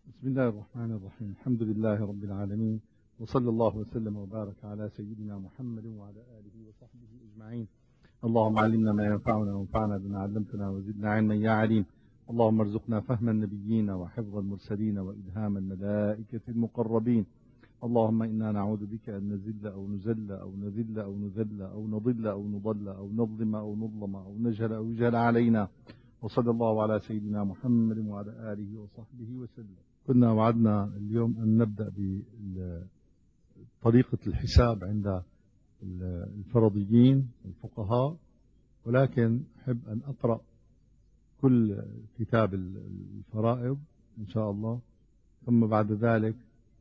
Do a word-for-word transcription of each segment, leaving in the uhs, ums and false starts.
بسم الله الرحمن الرحيم. الحمد لله رب العالمين، وصلى الله وسلم وبارك على سيدنا محمد وعلى آله وصحبه أجمعين. اللهم علمنا ما ينفعنا وانفعنا بما علمتنا وزدنا علما يا عليم. اللهم ارزقنا فهم النبيين وحفظ المرسلين وإلهام الملائكة المقربين. اللهم إنا نعوذ بك أن نزل أو نزل أو نذل أو نذل أو نضل أو نضل أو نظلم أو نظلم أو نجهل أو يجهل علينا. وصلى الله على سيدنا محمد وعلى آله وصحبه وسلم. كنا وعدنا اليوم أن نبدأ بطريقة الحساب عند الفرضيين الفقهاء، ولكن أحب أن أقرأ كل كتاب الفرائض إن شاء الله، ثم بعد ذلك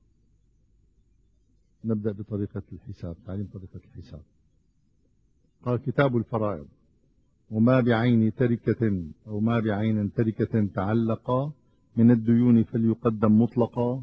نبدأ بطريقة الحساب، تعليم طريقة الحساب. قال كتاب الفرائض: وما بعين تركة أو ما بعين تركة تعلق من الديون فليقدم مطلقا،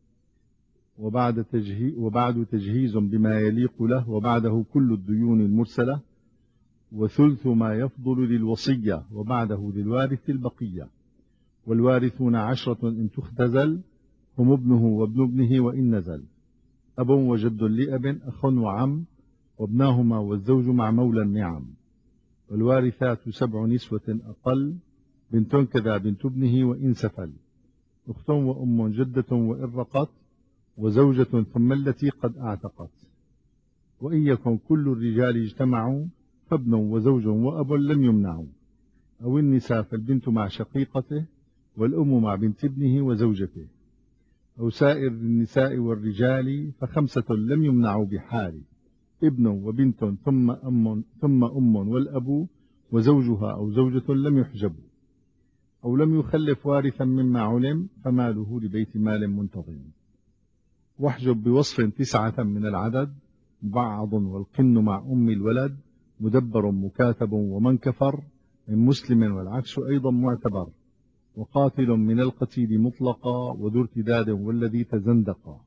وبعد تجهيز, وبعد تجهيز بما يليق له، وبعده كل الديون المرسلة، وثلث ما يفضل للوصية، وبعده للوارث البقية. والوارثون عشرة إن تختزل، هم ابنه وابن ابنه وإن نزل، أب وجد لأب، أخ وعم، وابناهما والزوج مع مولى النعم. والوارثات سبع نسوة أقل، بنت كذا بنت ابنه وإن سفل، أخت وأم جدة وإن رقت، وزوجة ثم التي قد أعتقت. وإن يكن كل الرجال اجتمعوا، فابن وزوج وأب لم يمنعوا. أو النساء فالبنت مع شقيقته، والأم مع بنت ابنه وزوجته. أو سائر النساء والرجال فخمسة لم يمنعوا بحال: ابن وبنت ثم أم ثم أم والأب وزوجها أو زوجة لم يحجبوا. أو لم يخلف وارثا مما علم، فماله لبيت مال منتظم. واحجب بوصف تسعة من العدد: بعض والقن مع أم الولد، مدبر مكاتب ومن كفر من مسلم، والعكس أيضا معتبر. وقاتل من القتيل مطلقا، وذو ارتداد والذي تزندقا.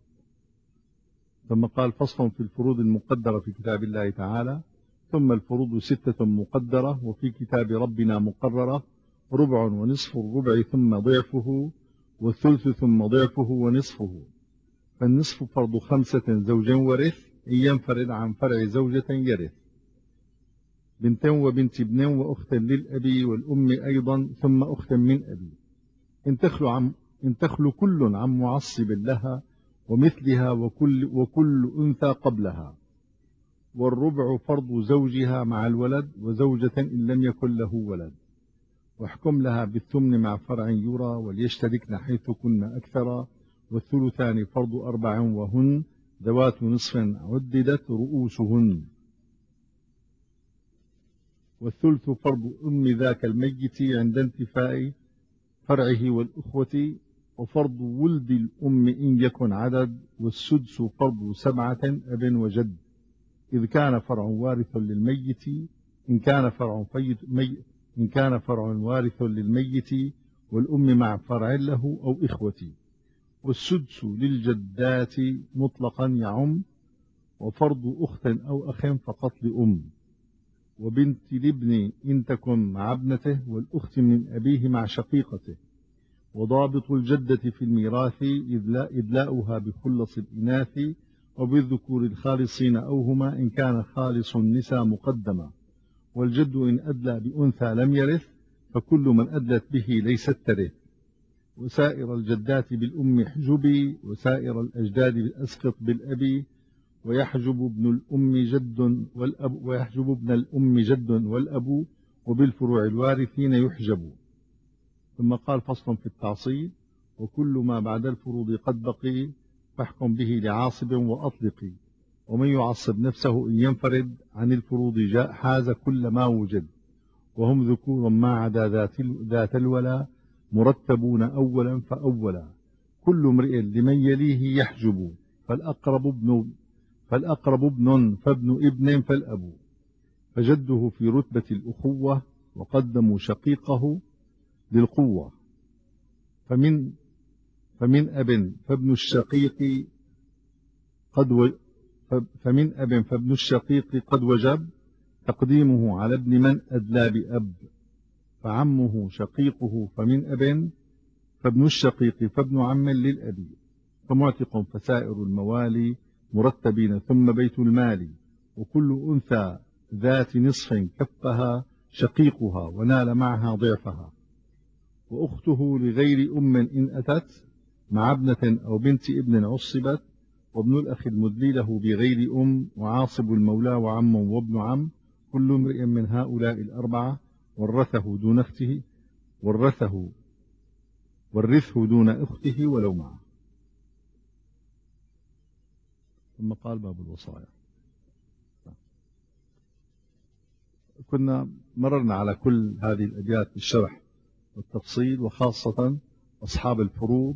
ثم قال: فصل في الفروض المقدرة في كتاب الله تعالى. ثم الفروض ستة مقدرة، وفي كتاب ربنا مقررة: ربع ونصف الربع ثم ضعفه، والثلث ثم ضعفه ونصفه. فالنصف فرض خمسة زوجا ورث، إن ينفرد عن فرع زوجة يرث. بنت وبنت ابن وأخت للأبي والأم أيضا، ثم أخت من أبي. إن تخلو, عن إن تخلو كل عن معصب لها ومثلها، وكل, وكل أنثى قبلها. والربع فرض زوجها مع الولد، وزوجة إن لم يكن له ولد. واحكم لها بالثمن مع فرع يرى، وليشتركن حيث كن أكثر. والثلثان فرض أربع، وهن ذوات نصف عددت رؤوسهن. والثلث فرض أم ذاك الميت عند انتفاء فرعه والأخوة، وفرض ولد الأم إن يكن عدد. والسدس فرض سبعة أب وجد، إذ كان فرع وارث للميت، إن كان فرع فيت مي إن كان فرع وارث للميت والأم مع فرع له أو إخوة. والسدس للجدات مطلقا يعم، وفرض أخت أو أخ فقط لأم. وبنت الابن إن تكن مع ابنته، والأخت من أبيه مع شقيقته. وضابط الجدة في الميراث إدلاؤها بخلص الإناث، وبالذكور الخالصين أو هما، إن كان خالص النساء مقدما. والجد إن أدلى بأنثى لم يرث، فكل من أدلت به ليست ترث. وسائر الجدات بالأم احجبي، وسائر الأجداد بالأسقط بالأبي. ويحجب ابن الأم جد والأب ويحجب ابن الأم جد والأب، وبالفروع الوارثين يحجب. ثم قال: فصل في التعصيب: وكل ما بعد الفروض قد بقي، فاحكم به لعاصب وأطلقي. ومن يعصب نفسه إن ينفرد عن الفروض جاء حاز كل ما وجد. وهم ذكور ما عدا ذات, ذات الولا، مرتبون أولا فأولا. كل امرئ لمن يليه يحجب، فالأقرب ابن فالأقرب ابن فابن ابن فالأب. فجده في رتبة الأخوة، وقدموا شقيقه للقوة. فمن فمن أب فابن الشقيق قد و فمن أب فابن الشقيق قد وجب تقديمه على ابن من أدلى بأب. فعمه شقيقه فمن أب فابن الشقيق فابن عم للأبي، فمعتق فسائر الموالي مرتبين، ثم بيت المال، وكل أنثى ذات نصف كفها شقيقها ونال معها ضعفها، وأخته لغير أم إن أتت مع ابنة أو بنت ابن عصبت، وابن الأخ المدلي له بغير أم، وعاصب المولى وعم وابن عم، كل امرئ من هؤلاء الأربعة ورثه دون أخته ورثه ورثه دون أخته ولو معه. ثم قال باب الوصايا. كنا مررنا على كل هذه الأبيات بالشرح والتفصيل، وخاصة أصحاب الفروض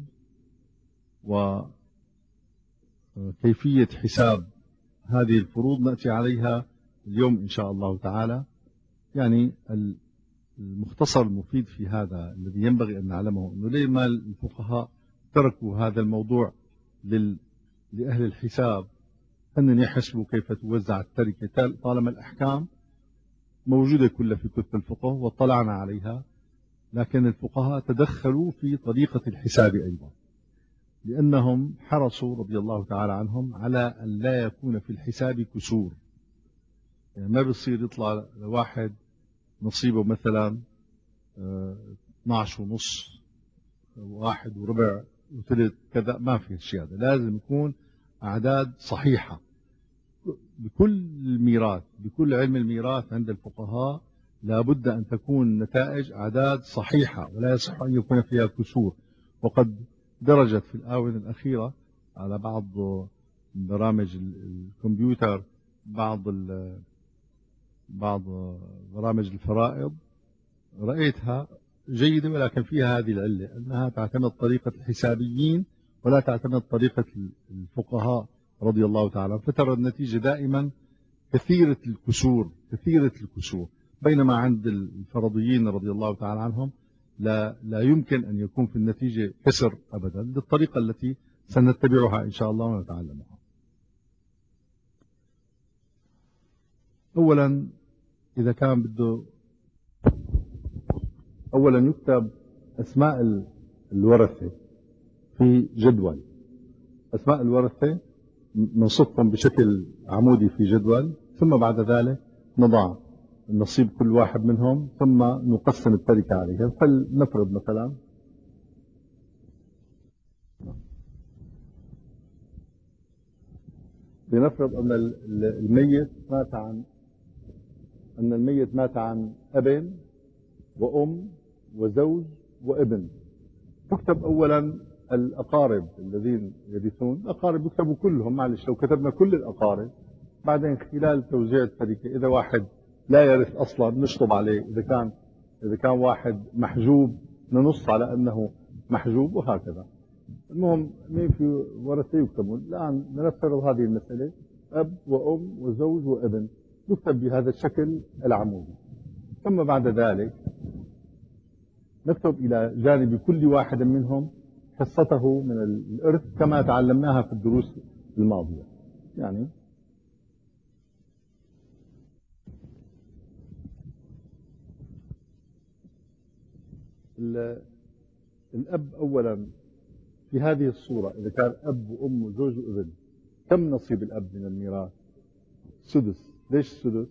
وكيفية حساب هذه الفروض نأتي عليها اليوم إن شاء الله تعالى. يعني المختصر المفيد في هذا الذي ينبغي أن نعلمه أنه ليه ما الفقهاء تركوا هذا الموضوع لل... لأهل الحساب أن يحسبوا كيف توزع التركة، طالما الأحكام موجودة كلها في كتب الفقه واطلعنا عليها، لكن الفقهاء تدخلوا في طريقة الحساب أيضا، لأنهم حرصوا رضي الله تعالى عنهم على أن لا يكون في الحساب كسور. يعني ما بيصير يطلع لواحد نصيبه مثلا اثناشر ونص واحد وربع وثلث كذا، ما في الشيء هذا، لازم يكون أعداد صحيحة. بكل الميراث، بكل علم الميراث عند الفقهاء لابد أن تكون نتائج أعداد صحيحة، ولا يصح أن يكون فيها كسور. وقد درجت في الآونة الأخيرة على بعض برامج الكمبيوتر بعض بعض برامج الفرائض، رأيتها جيدة ولكن فيها هذه العلة، أنها تعتمد طريقة الحسابيين ولا تعتمد طريقة الفقهاء رضي الله تعالى، فترى النتيجة دائما كثيرة الكسور كثيرة الكسور بينما عند الفرضيين رضي الله تعالى عنهم لا لا يمكن أن يكون في النتيجة كسر أبدا، بالطريقة التي سنتبعها إن شاء الله ونتعلمها. أولا إذا كان بده أولا يكتب أسماء الورثة في جدول، أسماء الورثة نصفهم بشكل عمودي في جدول، ثم بعد ذلك نضع نصيب كل واحد منهم، ثم نقسم التركة عليها. فلنفرض مثلا لنفرض أن الميت مات عن أن الميت مات عن أب وأم وزوج وابن. تكتب أولا الأقارب الذين يرثون، الأقارب يكتبوا كلهم، معلش لو كتبنا كل الأقارب بعدين خلال توزيع التركة إذا واحد لا يرث أصلا نشطب عليه، إذا كان إذا كان واحد محجوب ننص على أنه محجوب، وهكذا. المهم مين في ورثة يكتبون. الآن نفترض هذه المسألة أب وأم وزوج وابن، يكتب بهذا الشكل العمودي، ثم بعد ذلك نكتب إلى جانب كل واحد منهم حصته من الإرث كما تعلمناها في الدروس الماضية. يعني الأب أولا في هذه الصورة إذا كان أب وأم وزوج وابن، كم نصيب الأب من الميراث؟ سدس. ليش سدس؟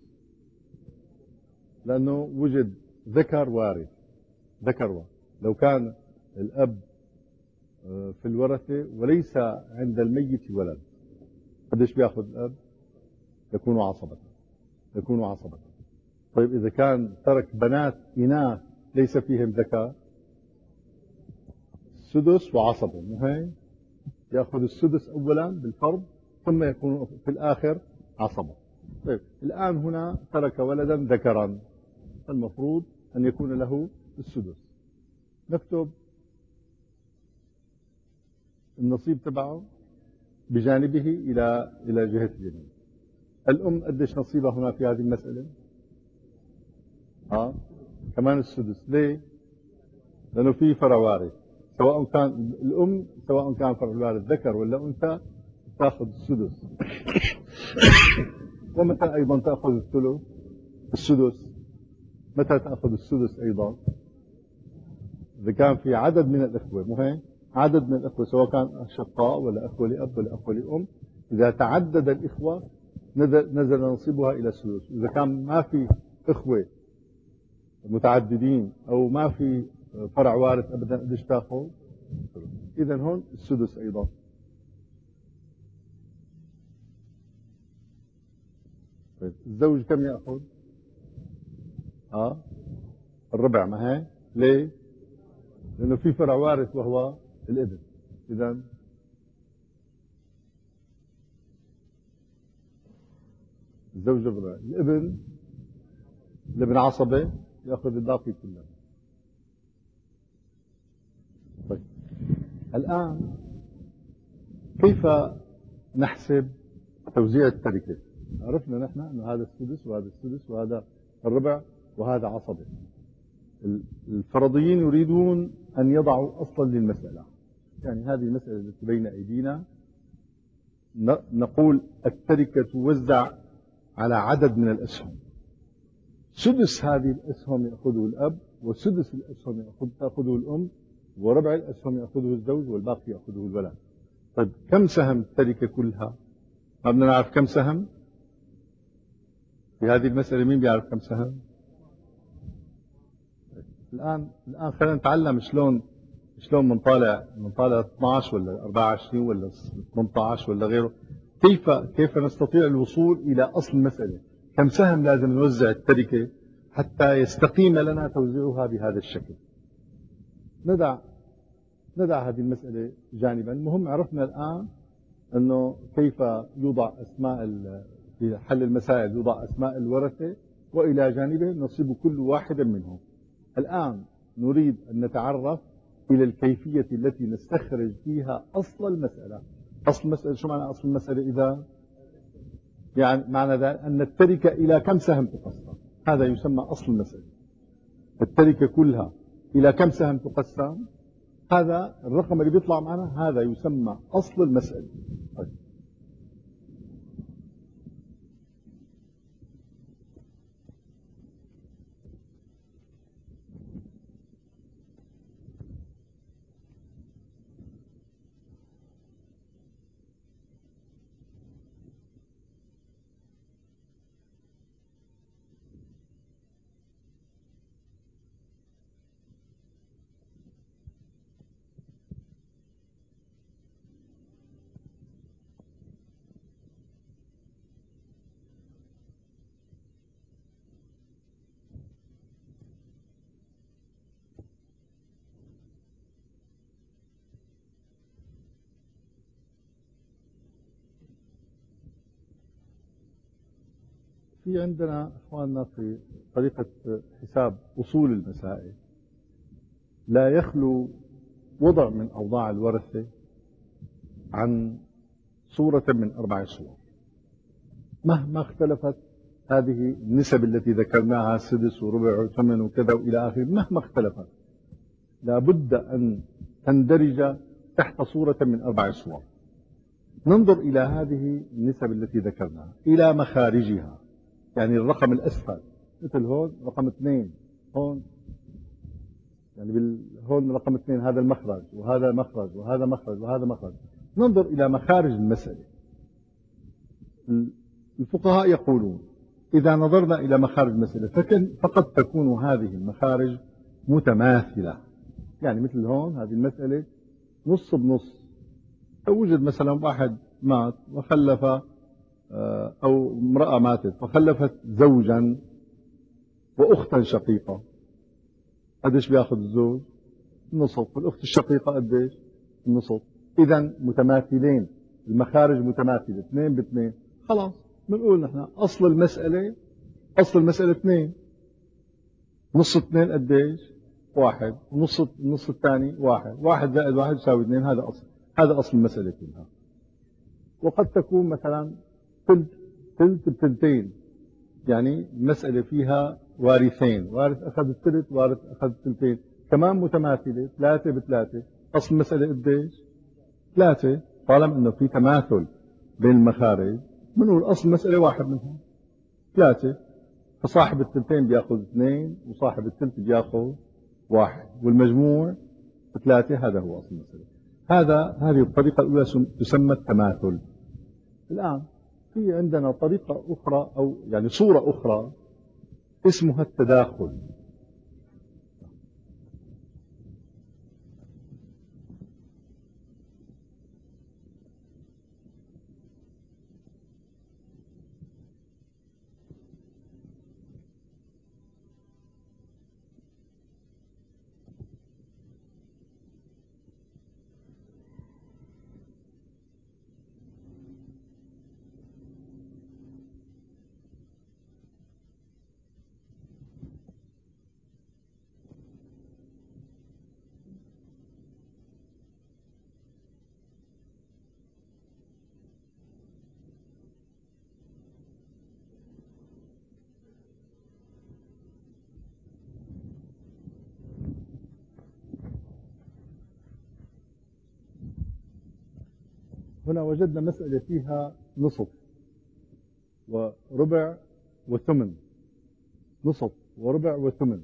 لأنه وجد ذكر وارث، ذكر وارث. لو كان الأب في الورثة وليس عند الميت ولد، قديش بياخذ الأب؟ يكون عصبة، يكون عصبة. طيب إذا كان ترك بنات إناث ليس فيهم ذكر، سدس وعصبة، مو هيك؟ يأخذ السدس أولا بالفرض، ثم يكون في الآخر عصبة. طيب الآن هنا ترك ولدا ذكرا، المفروض أن يكون له السدس. نكتب النصيب تبعه بجانبه إلى إلى جهة اليمين. الأم قديش نصيبها هنا في هذه المسألة؟ ها كمان السدس. ليه؟ لأنه في فرع وارث، سواء كان الأم سواء كان فرع الوارث ذكر ولا أنثى تأخذ السدس. ومتى أيضا تأخذ الثلث؟ السدس. متى تأخذ السدس أيضا؟ إذا كان في عدد من الإخوة، مو هيك؟ عدد من الإخوة سواء كان أشقاء ولا أخوة لأب ولا أخوة لأم، إذا تعدد الإخوة نزل, نزل نصيبها إلى السدس. إذا كان ما في إخوة متعددين أو ما في فرع وارث أبدا، قديش تاخذ؟ إذا هون السدس أيضا. طيب الزوج كم يأخذ؟ آه الربع. ما هي ليه؟ لأنه في فرع وارث وهو الابن. إذا الزوج الربع، الابن الابن عصبة يأخذ الباقي كله. طيب الآن كيف نحسب توزيع التركة؟ عرفنا نحن أنه هذا السدس وهذا السدس وهذا الربع وهذا عصبة. الفرضيين يريدون أن يضعوا أصلا للمسألة، يعني هذه المسألة التي بين أيدينا، نقول التركة توزع على عدد من الأسهم. سدس هذه الأسهم يأخذه الأب، وسدس الأسهم يأخذ تأخذه الأم، وربع الأسهم يأخذه الزوج، والباقي يأخذه الولد. طيب كم سهم التركة كلها؟ ما بدنا نعرف كم سهم في هذه المسألة. مين بيعرف كم سهم؟ الآن الآن خلينا نتعلم شلون شلون بنطالع بنطالع اثنعش ولا أربعة وعشرين ولا ثمانية عشر ولا غيره. كيف كيف نستطيع الوصول إلى أصل المسألة؟ كم سهم لازم نوزع التركة حتى يستقيم لنا توزيعها بهذا الشكل؟ ندع ندع هذه المسألة جانبا. المهم عرفنا الآن أنه كيف يوضع أسماء في حل المسائل، يوضع أسماء الورثة وإلى جانبه نصيب كل واحد منهم. الآن نريد أن نتعرف إلى الكيفية التي نستخرج فيها أصل المسألة. أصل المسألة شو معنى أصل المسألة؟ إذا يعني معنى ذلك أن التركة إلى كم سهم تقسم، هذا يسمى أصل المسألة. التركة كلها إلى كم سهم تقسم، هذا الرقم اللي بيطلع معنا هذا يسمى أصل المسألة. طيب. في عندنا اخواننا في طريقة حساب اصول المسائل لا يخلو وضع من اوضاع الورثة عن صورة من اربع صور. مهما اختلفت هذه النسب التي ذكرناها، سدس وربع وثمن وكذا والى اخره، مهما اختلفت لابد ان تندرج تحت صورة من اربع صور. ننظر الى هذه النسب التي ذكرناها الى مخارجها، يعني الرقم الأسفل مثل هون رقم اثنين، هون يعني بال... هون رقم اثنين، هذا المخرج وهذا مخرج وهذا مخرج وهذا مخرج. ننظر إلى مخارج المسألة. الفقهاء يقولون إذا نظرنا إلى مخارج المسألة فكن فقد تكون هذه المخارج متماثلة. يعني مثل هون هذه المسألة نص بنص. لو وجد مثلا واحد مات وخلف أو امرأة ماتت فخلفت زوجا وأختا شقيقة، قديش بياخذ الزوج؟ النصف. والأخت الشقيقة قديش؟ النصف. إذا متماثلين، المخارج متماثلة، اثنين باثنين. خلاص بنقول نحن أصل المسألة أصل المسألة اثنين. نص اثنين قديش؟ واحد. ونص النص الثاني واحد. واحد زائد واحد يساوي اثنين. هذا أصل هذا أصل المسألة كلها. وقد تكون مثلا ثلث ثلث بثلثين، يعني مسألة فيها وارثين، وارث أخذ الثلث وارث أخذ الثلثين، كمان متماثلة، ثلاثة بثلاثة. أصل المسألة قديش؟ ثلاثة. طالما أنه في تماثل بين المخارج بنقول أصل المسألة واحد منهم ثلاثة. فصاحب الثلثين بياخذ اثنين وصاحب الثلث بياخذ واحد والمجموع ثلاثة، هذا هو أصل المسألة. هذا هذه الطريقة الأولى تسمى التماثل. الآن في عندنا طريقة أخرى أو يعني صورة أخرى اسمها التداخل. هنا وجدنا مسألة فيها نصف وربع وثمن، نصف وربع وثمن.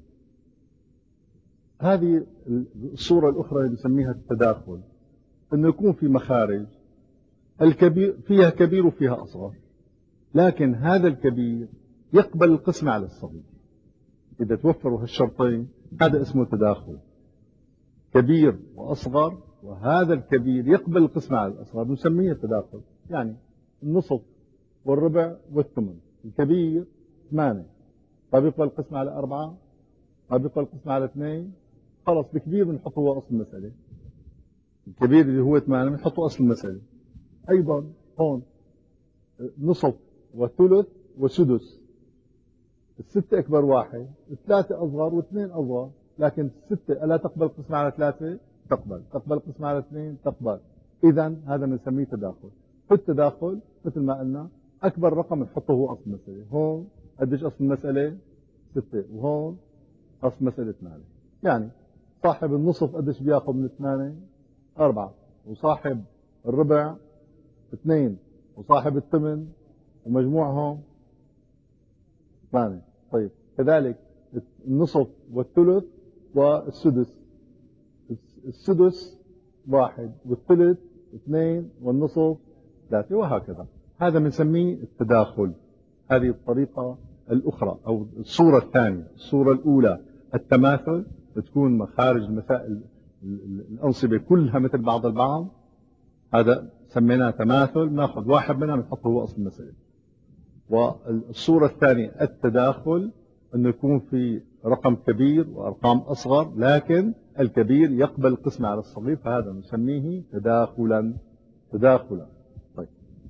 هذه الصورة الأخرى اللي نسميها التداخل، أنه يكون في مخارج الكبير فيها كبير وفيها أصغر، لكن هذا الكبير يقبل القسمة على الصغير. إذا توفروا هالشرطين هذا اسمه تداخل، كبير وأصغر، وهذا الكبير يقبل القسمة على الأصغر، نسميه تداخل. يعني النصف والربع والثمن، الكبير ثمانية، طيب يقبل القسمة على أربعة، طيب يقبل القسمة على اثنين، خلص الكبير بنحطه هو أصل المسألة، الكبير اللي هو ثمانية بنحطه أصل المسألة. أيضا هون نصف وثلث وسدس، الستة أكبر واحد، الثلاثة أصغر واثنين أصغر، لكن الستة ألا تقبل قسمة على ثلاثة؟ تقبل. تقبل قسمة على اثنين؟ تقبل. إذا هذا بنسميه تداخل. في التداخل مثل ما قلنا أكبر رقم نحطه هو أصل المسألة. هون قديش أصل المسألة؟ ستة، وهون أصل المسألة ثمانية. يعني صاحب النصف قديش بياخذ من ثمانية؟ أربعة، وصاحب الربع اثنين، وصاحب الثمن ومجموعهم ثمانية. طيب كذلك النصف والثلث والسدس، السدس واحد والثلث اثنين والنصف ثلاثة، وهكذا. هذا بنسميه التداخل. هذه الطريقة الأخرى أو الصورة الثانية. الصورة الأولى التماثل، بتكون مخارج المسائل الأنصبة كلها مثل بعض البعض، هذا سميناه تماثل، ناخذ واحد منها نحطه هو أصل المسألة. والصورة الثانية التداخل، أنه يكون في رقم كبير وأرقام أصغر، لكن الكبير يقبل القسمة على الصغير، فهذا نسميه تداخلا. تداخلا. طيب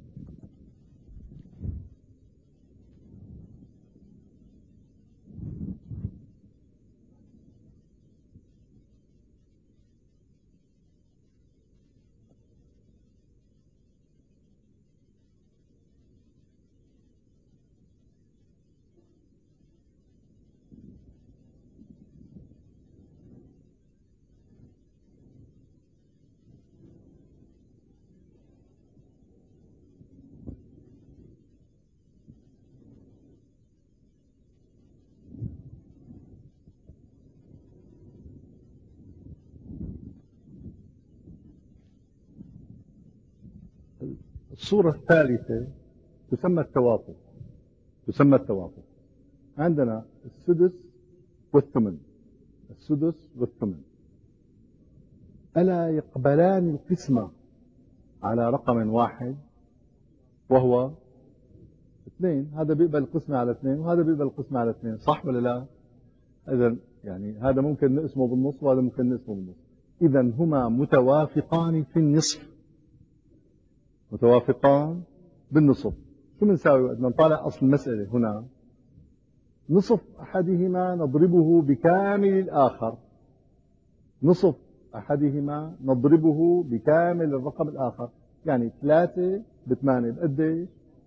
الصورة الثالثة تسمى التوافق. تسمى التوافق. عندنا السدس والثمن، السدس والثمن ألا يقبلان القسمة على رقم واحد وهو اثنين؟ هذا بيقبل القسمة على اثنين وهذا بيقبل القسمة على اثنين، صح ولا لا؟ إذا يعني هذا ممكن نقسمه بالنص وهذا ممكن نقسمه بالنص، إذا هما متوافقان في النصف، متوافقان بالنصف. شو بنساوي وقت نطالع أصل المسألة؟ هنا نصف أحدهما نضربه بكامل الآخر، نصف أحدهما نضربه بكامل الرقم الآخر. يعني ثلاثة بثمانية بقديش؟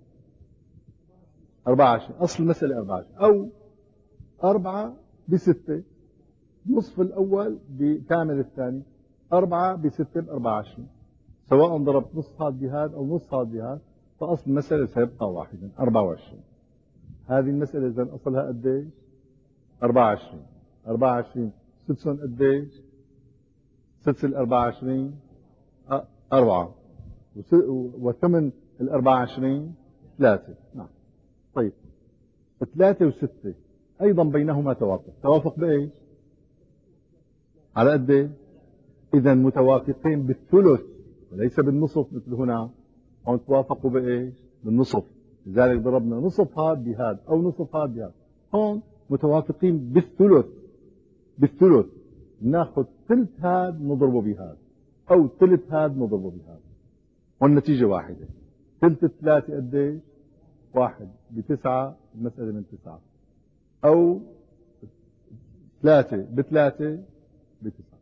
أربعة وعشرين. أصل المسألة أربعة وعشرين. أو أربعة بستة، نصف الأول بكامل الثاني، أربعة بستة بأربعة وعشرين. سواء ضربت نص هذا بهذا أو نص هذا بهذا، فأصل المسألة سيبقى واحدا، أربعة وعشرين. هذه المسألة إذا أصلها قديش؟ أربعة وعشرين. أربعة وعشرين سدسهم قديش؟ سدس الأربعة وعشرين أربعة، وثمن الأربعة وعشرين ثلاثة. نعم. طيب ثلاثة وستة أيضا بينهما توافق. توافق بإيش؟ على قد إيه؟ إذا متوافقين بالثلث وليس بالنصف مثل هنا. هون توافقوا بإيش؟ بالنصف، لذلك ضربنا نصف هذا بهذا أو نصف هذا بهذا. هون متوافقين بالثلث. بالثلث ناخذ ثلث هذا نضربه بهذا أو ثلث هذا نضربه بهذا، والنتيجة واحدة. ثلث ثلاثة قديش؟ واحد بتسعة، المسألة من تسعة، أو ثلاثة بثلاثة بتسعة.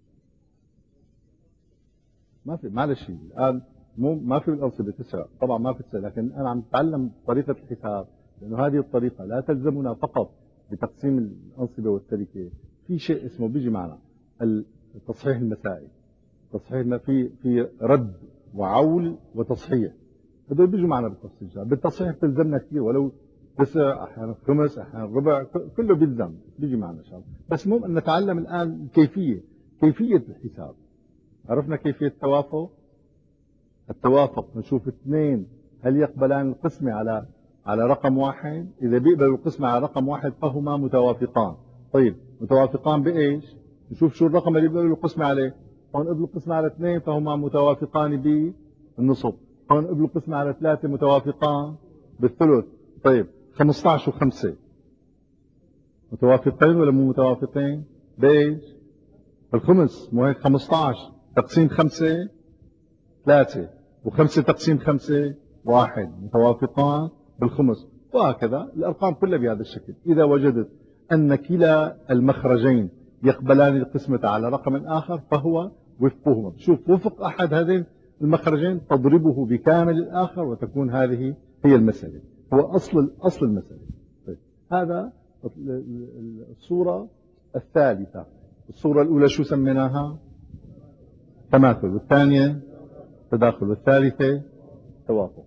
ما في معلش الآن مو ما في الأنصبة تسعة طبعا، ما في تسعة، لكن أنا عم أتعلم طريقة الحساب، لأنه هذه الطريقة لا تلزمنا فقط بتقسيم الأنصبة والتركة. في شيء اسمه بيجي معنا تصحيح المسائل. تصحيح ما في في رد وعول وتصحيح، هذول بيجوا معنا بالتفصيل. بالتصحيح بتلزمنا كثير، ولو تسع احيانا خمس احيانا ربع، كله بيلزم بيجي معنا ان شاء الله. بس مهم ان نتعلم الان كيفيه كيفيه الحساب. عرفنا كيفيه التوافق. التوافق نشوف اثنين هل يقبلان القسمه على على رقم واحد. اذا بيقبلوا القسمه على رقم واحد فهما متوافقان. طيب متوافقان بايش؟ نشوف شو الرقم اللي بيقبلوا القسمه عليه. هون قبلوا القسمه على اثنين فهما متوافقان بالنصف. هون قبلوا القسمه على ثلاثه متوافقان بالثلث. طيب خمسة عشر وخمسة متوافقين ولا مو متوافقين؟ بايش؟ بالخمس. مو هيك خمسة عشر تقسيم خمسة ثلاثة، وخمسة تقسيم خمسة واحد، متوافقان بالخمس. وهكذا الأرقام كلها بهذا الشكل. إذا وجدت أن كلا المخرجين يقبلان القسمة على رقم آخر فهو وفقهما. شوف وفق أحد هذين المخرجين تضربه بكامل الآخر وتكون هذه هي المسألة، هو أصل أصل المسألة. طيب. هذا الصورة الثالثة. الصورة الأولى شو سميناها؟ تماثل، والثانية تداخل، والثالثة توافق.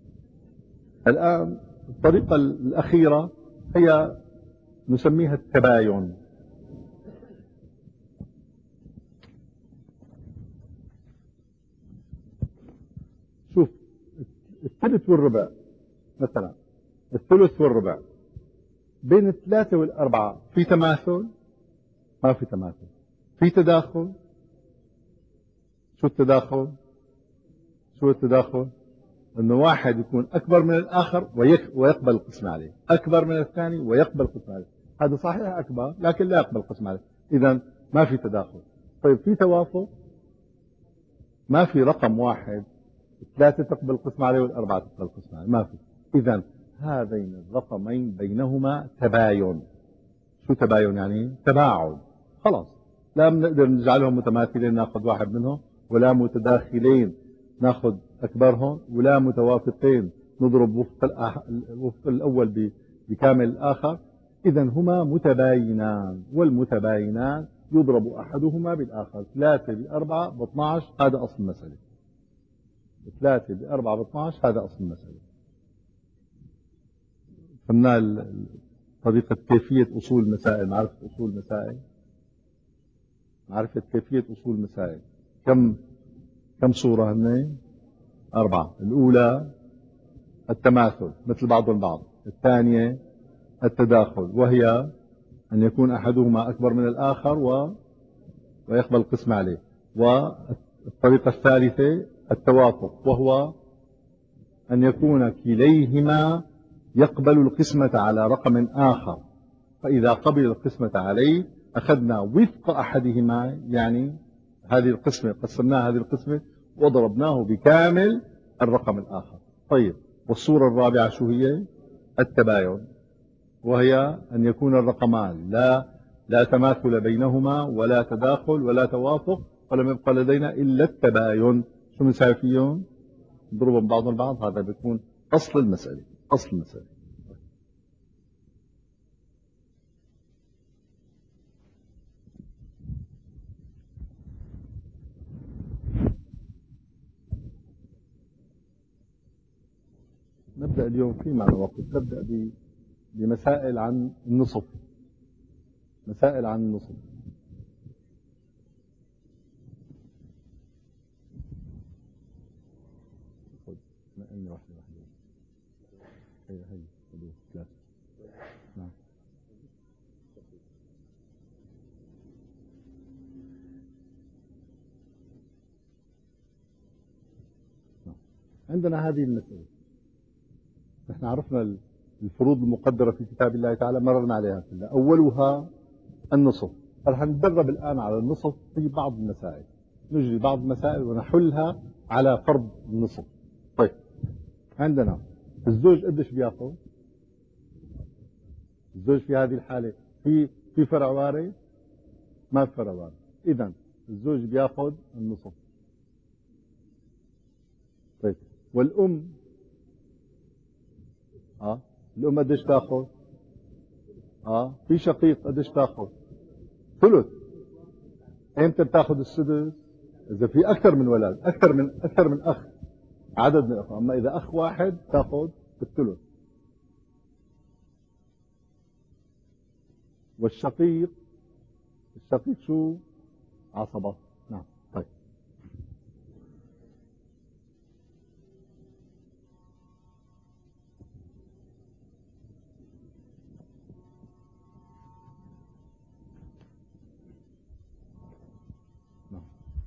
الآن الطريقة الأخيرة هي نسميها التباين. شوف الثلث والربع مثلا، الثلث والربع بين الثلاثة والأربعة في تماثل؟ ما في تماثل. في تداخل. شو التداخل؟ شو التداخل؟ انه واحد يكون اكبر من الاخر ويقبل القسمة عليه، اكبر من الثاني ويقبل القسمة عليه. هذا صحيح اكبر لكن لا يقبل القسمة عليه، اذا ما في تداخل. طيب في توافق؟ ما في رقم واحد ثلاثة تقبل القسمة عليه والأربعة تقبل القسمة عليه، ما في. إذا هذين الرقمين بينهما تباين. شو تباين يعني؟ تباعد. خلاص لا بنقدر نجعلهم متماثلين ناخذ واحد منهم، ولا متداخلين ناخذ أكبرهم، ولا متوافقين نضرب وفق, وفق الأول بكامل الآخر. إذا هما متباينان، والمتباينان يضرب أحدهما بالآخر. ثلاثة بأربعة باثنى عشر، هذا أصل المسألة. ثلاثة بأربعة باثنى عشر هذا أصل المسألة. فهمنا طريقة كيفية أصول المسائل. معرفة أصول المسائل، معرفة كيفية أصول المسائل. كم كم صورة هن؟ أربعة. الأولى التماثل مثل بعض البعض. الثانية التداخل، وهي أن يكون أحدهما أكبر من الآخر و... ويقبل القسمة عليه. والطريقة الثالثة التوافق، وهو أن يكون كليهما يقبل القسمة على رقم آخر، فإذا قبل القسمة عليه أخذنا وفق أحدهما، يعني هذه القسمة قسمناها هذه القسمة وضربناه بكامل الرقم الآخر. طيب والصورة الرابعة شو هي؟ التباين، وهي أن يكون الرقمان لا لا تماثل بينهما ولا تداخل ولا توافق، ولم يبقى لدينا إلا التباين. شو بنساوي فيهم؟ نضربهم بعض البعض. هذا بيكون أصل المسألة. أصل المسألة. نبدأ اليوم في معنا وقت. نبدأ بمسائل عن النصف. مسائل عن النصف. نقلنا واحدة واحدة. هي هي هي ثلاثة. نعم. نعم. عندنا هذه المسألة، نحن عرفنا الفروض المقدرة في كتاب الله تعالى، مررنا عليها كلها. أولها النصف. رح نتدرب الآن على النصف في بعض المسائل، نجري بعض المسائل ونحلها على فرض النصف. طيب، عندنا الزوج قديش بياخذ؟ الزوج في هذه الحالة في في فرع وارث؟ ما في فرع وارث، إذا الزوج بياخذ النصف. طيب، والأم اه الأم قديش تاخذ؟ اه في شقيق قديش تاخذ؟ ثلث. امتى بتاخذ السدس؟ إذا في أكثر من ولد، أكثر من أكثر من أخ، عدد من الأخوة. أما إذا أخ واحد تاخذ الثلث. والشقيق، الشقيق شو؟ عصبة. نعم. طيب، نعم.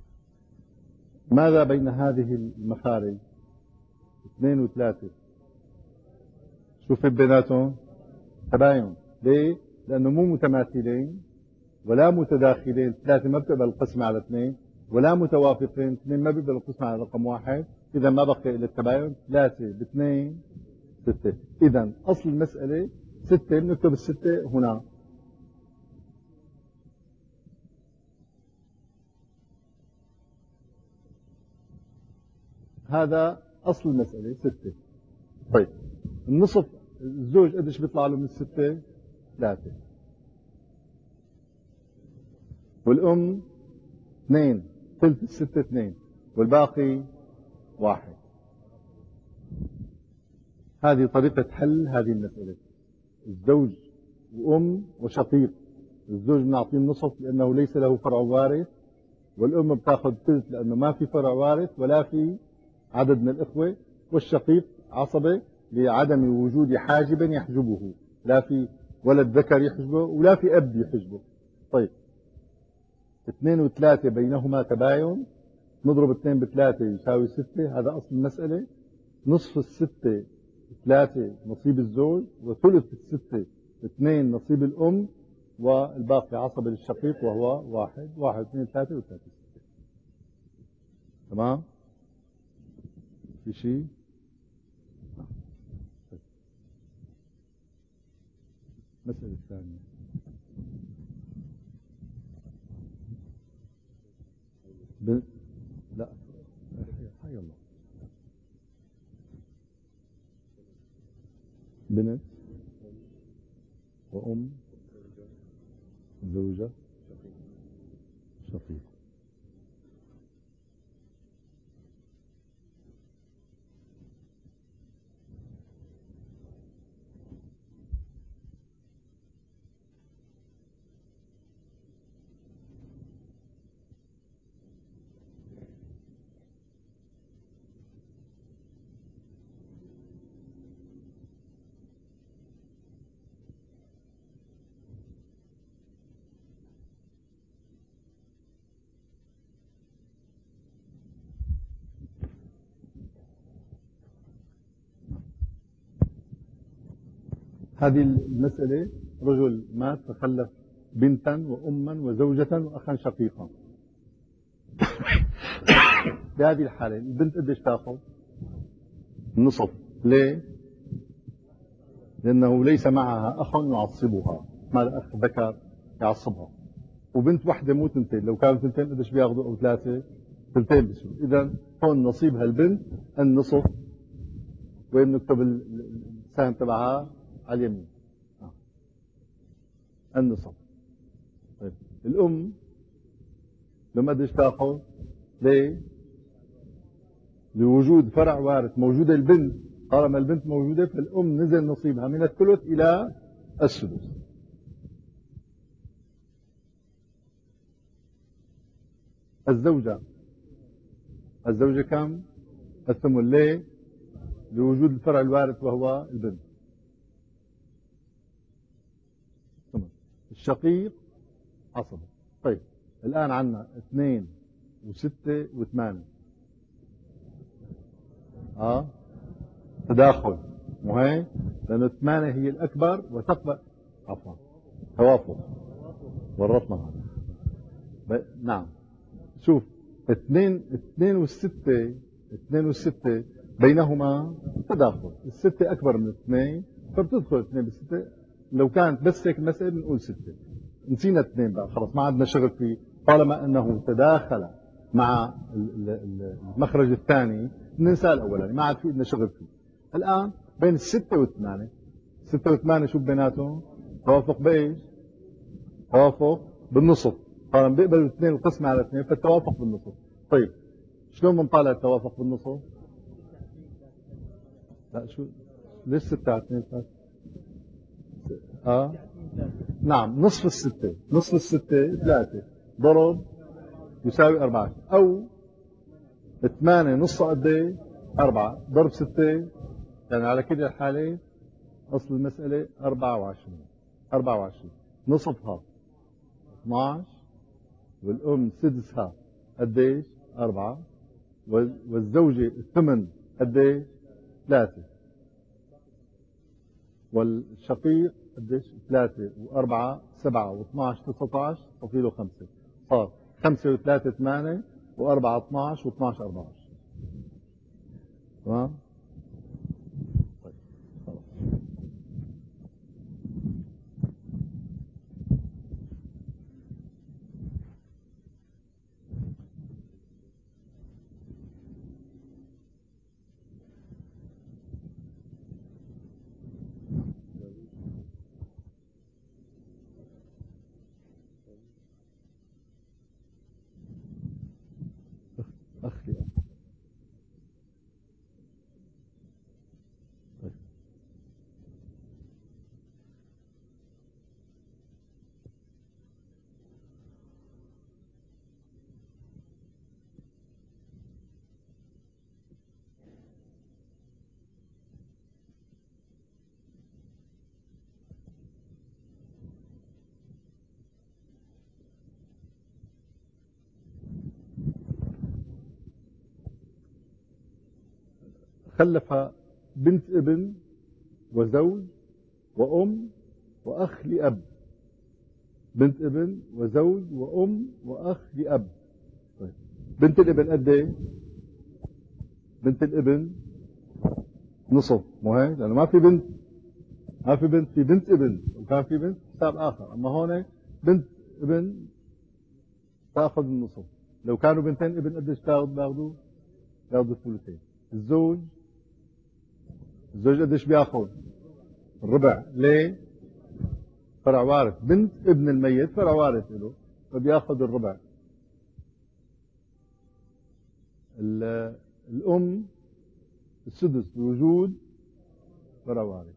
ماذا بين هذه المخارج اثنين وثلاثة؟ شو في بيناتهم؟ تباين. ليه؟ لأنه مو متماثلين ولا متداخلين. ثلاثة ما بتقبل القسمة على اثنين، ولا متوافقين، اثنين ما بيقبل القسمة على رقم واحد. إذا ما بقي إلا التباين. ثلاثة باثنين ستة. إذا أصل المسألة ستة، بنكتب الستة هنا. هذا أصل المسألة ستة. طيب، النصف الزوج قديش بيطلع له من الستة؟ ثلاثة. والأم اثنين، ثلث الستة اثنين، والباقي واحد. هذه طريقة حل هذه المسألة. الزوج وأم وشقيق. الزوج بنعطيه النصف لأنه ليس له فرع وارث، والأم بتاخذ ثلث لأنه ما في فرع وارث ولا في عدد من الإخوة، والشقيق عصبة لعدم وجود حاجب يحجبه، لا في ولد ذكر يحجبه ولا في أب يحجبه. طيب، اثنين وثلاثة بينهما تباين، نضرب اثنين بثلاثة يساوي ستة. هذا أصل المسألة. نصف الستة ثلاثة نصيب الزوج، وثلث الستة اثنين نصيب الأم، والباقي عصبة للشقيق وهو واحد. واحد اثنين ثلاثة وثلاثة ستة. تمام؟ في شيء؟ المسألة الثانية. ب... لا، حي الله. بنت وأم زوجة شقيق. هذه المسألة رجل مات فخلف بنتا وأما وزوجة وأخا شقيقا. بهذه الحالة البنت قديش تاخذ؟ النصف. ليه؟ لأنه ليس معها أخ يعصبها، ما الأخ ذكر يعصبها. وبنت واحدة مو تنتين، لو كانوا تنتين قديش بياخذوا؟ أو ثلاثة، تنتين بيصيروا. إذا هون نصيبها البنت النصف. وين نكتب السهم تبعها؟ على اليمين. آه. النصف. طيب، الأم لما قديش تاخذ؟ ليه؟ لوجود فرع وارث، موجودة البنت. طالما البنت موجودة فالأم نزل نصيبها من الثلث إلى السدس. الزوجة، الزوجة كم؟ الثمن. ليه؟ لوجود الفرع الوارث وهو البنت. تمام. الشقيق عصبة. طيب الآن عندنا اثنين وستة وثمانية. اه تداخل، مو هيك؟ لأنه ثمانية هي الأكبر وتقبل. عفوا توافق، ورطنا هذا. ب... نعم. شوف، اثنين اثنين والستة، اثنين والستة بينهما تداخل، الستة أكبر من اثنين فبتدخل اثنين بالستة. لو كانت بس هيك المسألة بنقول ستة، نسينا اثنين بقى خلص ما عندنا شغل فيه، طالما أنه تداخل مع المخرج الثاني ننسى الأولاني، ما عاد في بدنا شغل فيه. الآن بين الستة والثمانية، ستة وثمانية شوف بيناتهم توافق بإيش؟ توافق بالنصف. طالما بيقبلوا الاثنين القسمة على اثنين فالتوافق بالنصف. طيب شلون بنطالع التوافق بالنصف؟ لا شو ليش ستة على اثنين؟ اه نعم، نصف الستة، نصف الستة ثلاثة ضرب يساوي أربعة، أو ثمانية نص قد ايه؟ أربعة ضرب ستة، يعني على كل الحالة أصل المسألة أربعة وعشرين. أربعة وعشرين نصفها اثنعش، والأم سدسها قديش؟ أربعة، والزوجة الثمن قديش؟ ثلاثة، والشقيق قديش؟ ثلاثة وأربعة سبعة، واثناعش تسعطعش، صفي له خمسة، صار خمسة وثلاثة ثمانية، وأربعة اثناعش، واثناعش أربعة وعشرين. تمام؟ طيب خلاص. أخي طيب. خلف بنت ابن وزوج وأم وأخ لأب. بنت ابن وزوج وأم وأخ لأب. طيب بنت الابن قد ايه؟ بنت الابن نصف، مو هيك؟ لأنه ما في بنت، ما في بنت، في بنت ابن، وكان في بنت حساب آخر، أما هون بنت ابن تأخذ النصف. لو كانوا بنتين ابن قديش بياخذوا؟ بياخذوا الثلثين. الزوج، الزوج قديش بياخذ؟ الربع. ليه؟ فرع وارث، بنت ابن الميت فرع وارث له فبياخذ الربع. الأم السدس بوجود فرع وارث.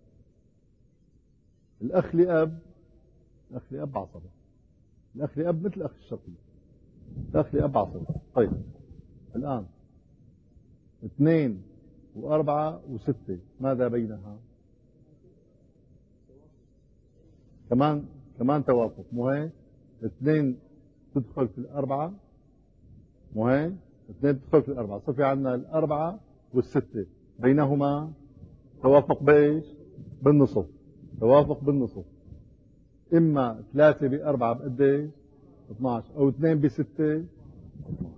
الأخ لأب، الأخ لأب عصبة. الأخ لأب مثل الأخ الشقيق، الأخ لأب عصبة. طيب الآن اثنين وأربعة وستة ماذا بينها؟ كمان كمان توافق، مو هيك؟ اثنين تدخل في الأربعة، مو هيك؟ اثنين تدخل في الأربعة، صفي عندنا الأربعة والستة بينهما توافق بإيش؟ بالنصف. توافق بالنصف، إما ثلاثة بأربعة بقديش؟ اثنعش، أو اثنين بستة اثنعش.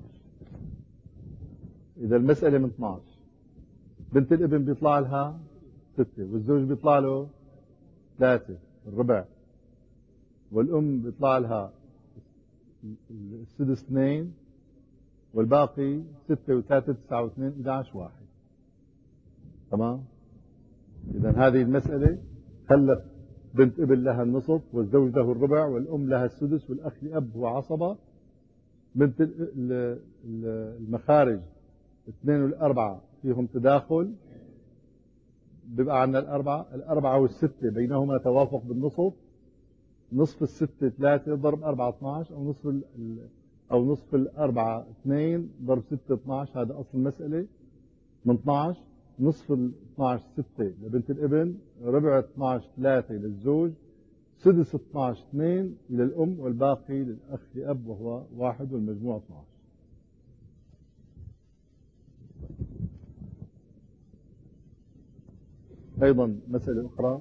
إذا المسألة من اثنعش، بنت الابن بيطلع لها ستة، والزوج بيطلع له ثلاثة الربع، والأم بيطلع لها السدس اثنين، والباقي ستة وثلاثة تسعة واثنين إحدى عشر واحد. تمام؟ إذا هذه المسألة خلف بنت ابن لها النصف، والزوج له الربع، والأم لها السدس، والأخ لأب هو عصبة. بنت المخارج اثنين والأربعة فيهم تداخل، بيبقى عندنا الأربعة، الأربعة والستة بينهما توافق بالنصف. نصف الستة ثلاثة ضرب أربعة اثنعش، أو نصف ال أو نصف الأربعة اثنين ضرب ستة اثنعش. هذا أصل المسألة من اثنعش. نصف ال اثناعش ستة لبنت الابن، ربع اثناعش ثلاثة للزوج، سدس اثناعش اثنين إلى الأم، والباقي للأخ لأب وهو واحد، والمجموع اثناعش. أيضا مسألة أخرى،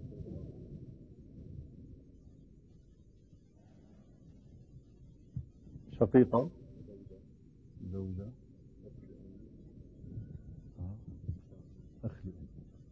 شقيقة زوجة آه، أخ لأم.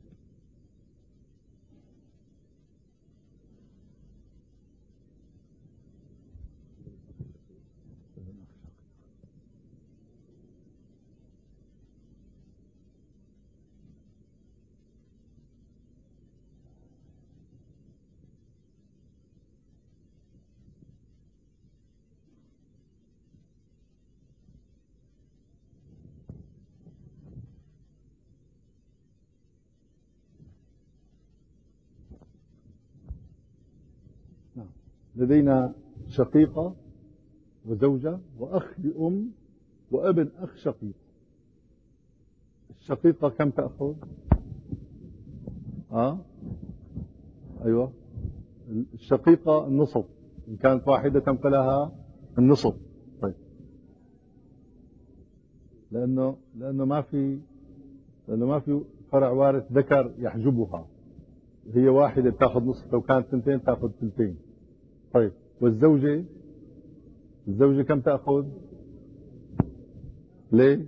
نعم. لدينا شقيقة وزوجة وأخ لأم وابن أخ شقيق. الشقيقة كم تأخذ؟ آه أيوة، الشقيقة النصف، إن كانت واحدة فلها النصف. طيب، لأنه لأنه ما في لأنه ما في فرع وارث ذكر يحجبها، هي واحدة بتاخذ نصف، لو كانت ثنتين تاخذ ثنتين. طيب، والزوجة الزوجة كم تأخذ؟ ليه؟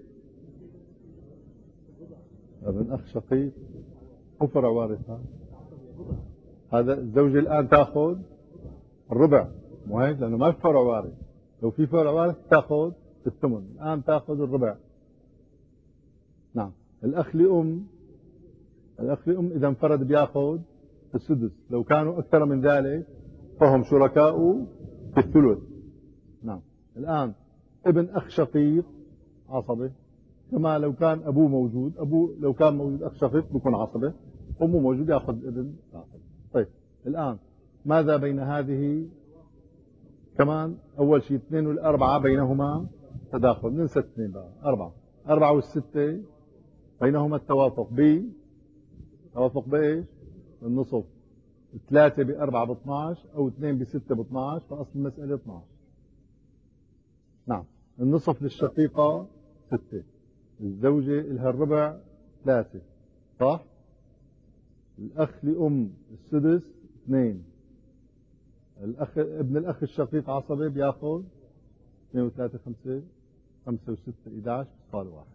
ابن أخ شقيق هو فرع وارث. هذا الزوجة الآن تأخذ الربع، مو هيك؟ لأنه ما في فرع وارث. لو في فرع وارث تأخذ الثمن، الآن تأخذ الربع. نعم. الأخ لأم الأخ لأم إذا انفرد بياخذ السدس، لو كانوا أكثر من ذلك فهم شركاء في الثلث. نعم. الآن ابن أخ شقيق عصبة، كما لو كان أبوه موجود، أبوه لو كان موجود أخ شقيق بيكون عصبة، أمه موجود يأخذ ابن عصبة. طيب، الآن ماذا بين هذه كمان؟ أول شيء اثنين والأربعة بينهما تداخل، ننسى اثنين بقى، أربعة. أربعة والستة بينهما التوافق، ب توافق بإيش؟ النصف. ثلاثة بأربعة ب اثناعش، أو اثنين بستة ب اثناعش، فأصل المسألة اثناعش. نعم. النصف للشقيقة ستة، الزوجة لها الربع ثلاثة، صح؟ الأخ لأم السدس اثنين، الأخ ابن الأخ الشقيق عصبة بياخذ اثنين وثلاثة خمسة، خمسة وستة أحد عشر، صار واحد.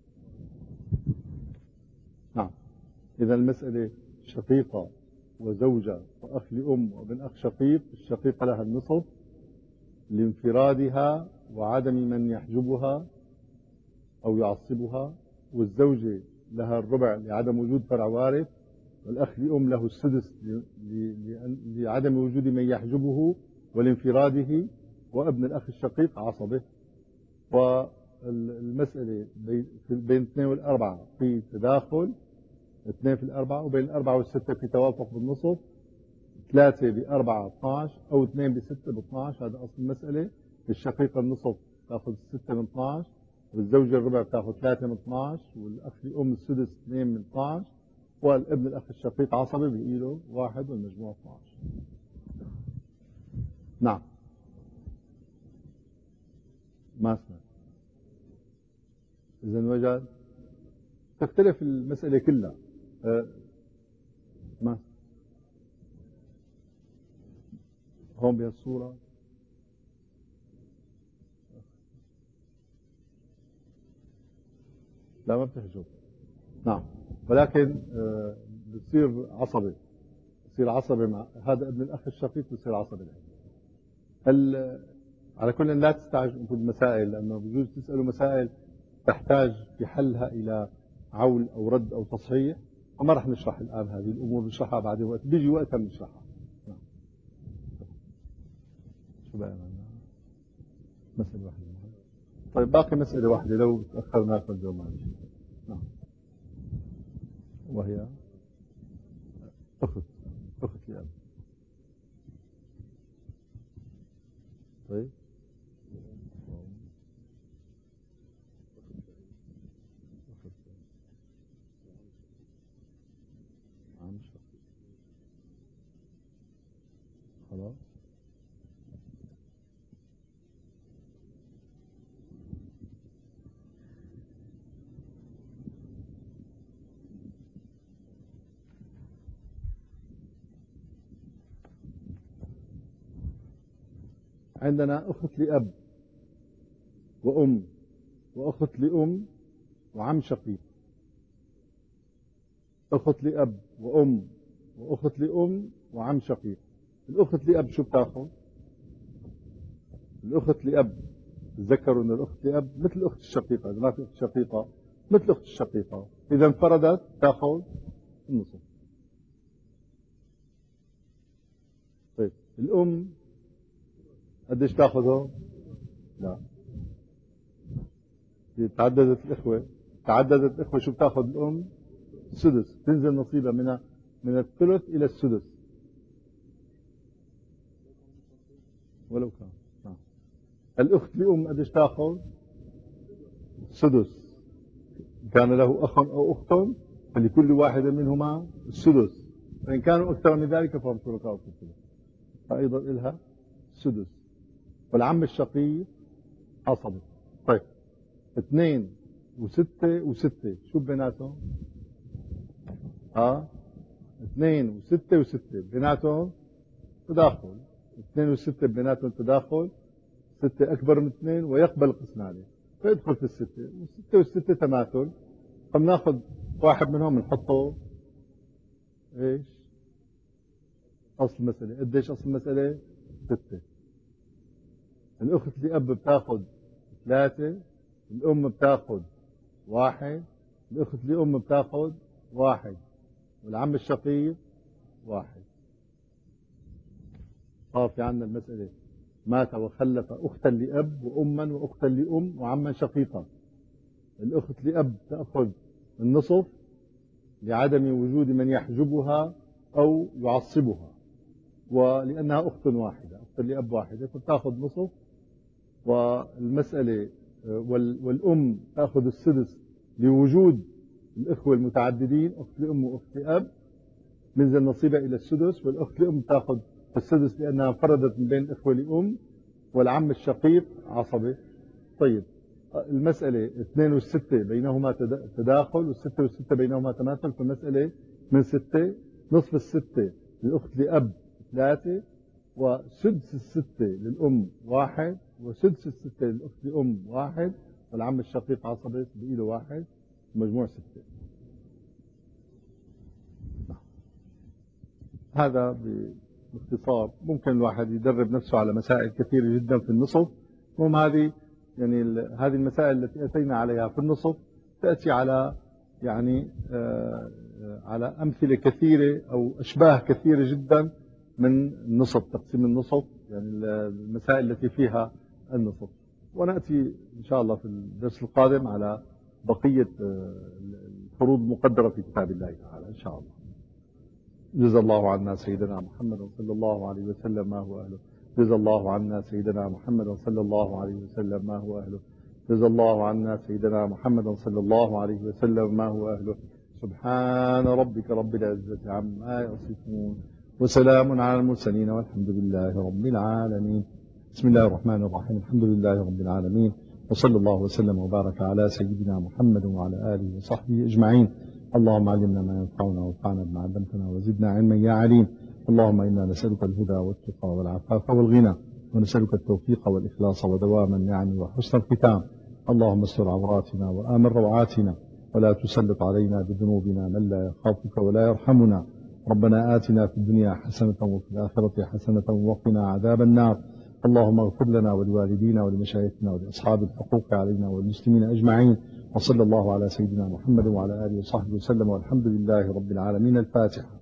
نعم. إذا المسألة شقيقة وزوجة وأخ لأم وابن أخ شقيق، الشقيقة لها النصف لانفرادها وعدم من يحجبها أو يعصبها، والزوجة لها الربع لعدم وجود فرع وارث، والأخ لأم له السدس لعدم وجود من يحجبه ولانفراده، وابن الأخ الشقيق عصبه. والمسألة بين اثنين والأربعة في تداخل، اثنين في الأربعة، وبين الأربعة والستة في توافق بالنصف، ثلاثة بأربعة اثناعش، أو اثنين بستة ب اثناعش. هذا أصل المسألة. الشقيقة النصف تأخذ ستة من اثناعش، والزوجة الربع تأخذ ثلاثة من اثناعش، والأخ لأم السدس اثنين من اثناعش، والابن الأخ الشقيق عصبي بإيله واحد، والمجموع اثناعش. نعم. ما اسمع. إذا وجد تختلف المسألة كلها. أه ما هون بهالصورة لا، ما بتحجب. نعم. ولكن أه بتصير عصبي، بصير عصبي مع هذا ابن الأخ الشقيق، بصير عصبي له. على كل لا تستعجلوا انتم بالمسائل، لانه بجوز تسالوا مسائل تحتاج في حلها الى عول او رد او تصحيح، وما راح نشرح الان هذه الامور، نشرحها بعد وقت، بيجي وقتها بنشرحها. نعم. شو بقى مسألة واحدة؟ طيب، باقي مسألة واحدة لو تأخرنا فالجواب. نعم. وهي أخت أخت لأب. طيب، عندنا أخت لأب وأم وأخت لأم وعم شقيق. أخت لأب وأم وأخت لأم وعم شقيق. الأخت لأب شو بتاخذ؟ الأخت لأب تذكروا أن الأخت لأب مثل الأخت الشقيقة، إذا ما في أخت شقيقة مثل الأخت الشقيقة، إذا انفردت تاخذ النصف. طيب الأم قديش تاخذه؟ لا، تعددت الإخوة، تعددت الإخوة شو بتاخذ الأم؟ السدس، تنزل نصيبها من من الثلث إلى السدس ولو كان. نعم. الأخت لأم قديش تاخذ؟ السدس، كان له أخ أو أخت فلكل واحد منهما السدس، فإن كانوا أكثر من ذلك فهم شركاء في الثلث، فأيضا لها السدس. والعم الشقيق عصبي. طيب اثنين وستة وستة شو بيناتهم؟ ها، اثنين وستة وستة بيناتهم تداخل، اثنين وستة بيناتهم تداخل، ستة أكبر من اثنين ويقبل القسمانة فيدخل في الستة، والستة والستة تماثل، فبناخذ واحد منهم بنحطه ايش؟ أصل المسألة. قديش أصل المسألة؟ ستة. الأخت لأب بتاخذ ثلاثة، الأم بتاخذ واحد، الأخت لأم بتاخذ واحد، والعم الشقيق واحد. صار في عندنا المسألة مات وخلف أختا لأب وأما وأختا لأم وعما شقيقا. الأخت لأب تأخذ النصف لعدم وجود من يحجبها أو يعصبها، ولأنها أخت واحدة، أخت لأب واحدة، فتأخذ نصف. والمسألة والأم تأخذ السدس لوجود الإخوة المتعددين، أخت لأم وأخت لأب، منزل نصيبها إلى السدس. والأخت لأم تأخذ السدس لأنها انفردت من بين الإخوة لأم، والعم الشقيق عصبة. طيب المسألة اثنين والستة بينهما تداخل، والستة والستة بينهما تماثل، فالمسألة من ستة، نصف الستة للأخت لأب ثلاثة، وسدس الستة للأم واحد، وسدس الستة للأخت لأم واحد، والعم الشقيق عصبة بإيده واحد، مجموع ستة. هذا باختصار. ممكن الواحد يدرب نفسه على مسائل كثيرة جدا في النصف، المهم هذه يعني هذه المسائل التي أتينا عليها في النصف تأتي على يعني آه على أمثلة كثيرة أو أشباه كثيرة جدا من النصف، تقسيم النصف، يعني المسائل التي فيها النصف. ونأتي إن شاء الله في الدرس القادم على بقية الفروض المقدرة في كتاب الله تعالى إن شاء الله. جزا الله عنا سيدنا محمد صلى الله عليه وسلم ما هو أهله. جزا الله عنا سيدنا محمد صلى الله عليه وسلم ما هو أهله. جزا الله عنا سيدنا محمد صلى الله عليه وسلم ما هو أهله. سبحان ربك رب العزة عما يصفون، وسلام على المرسلين، والحمد لله رب العالمين. بسم الله الرحمن الرحيم. الحمد لله رب العالمين، وصلى الله وسلم وبارك على سيدنا محمد وعلى آله وصحبه أجمعين. اللهم علمنا ما ينفعنا وانفعنا بما علمتنا وزدنا علما يا عليم. اللهم إنا نسألك الهدى والتقى والعفاف والغنى، ونسألك التوفيق والإخلاص ودواما يعني وحسن الختام. اللهم استر عوراتنا وآمن روعاتنا، ولا تسلط علينا بذنوبنا من لا يخافك ولا يرحمنا. ربنا آتنا في الدنيا حسنة وفي الآخرة حسنة وقنا عذاب النار. اللهم اغفر لنا ولوالدينا ولمشايخنا ولأصحاب الحقوق علينا والمسلمين أجمعين. وصلى الله على سيدنا محمد وعلى آله وصحبه وسلم، والحمد لله رب العالمين. الفاتحة.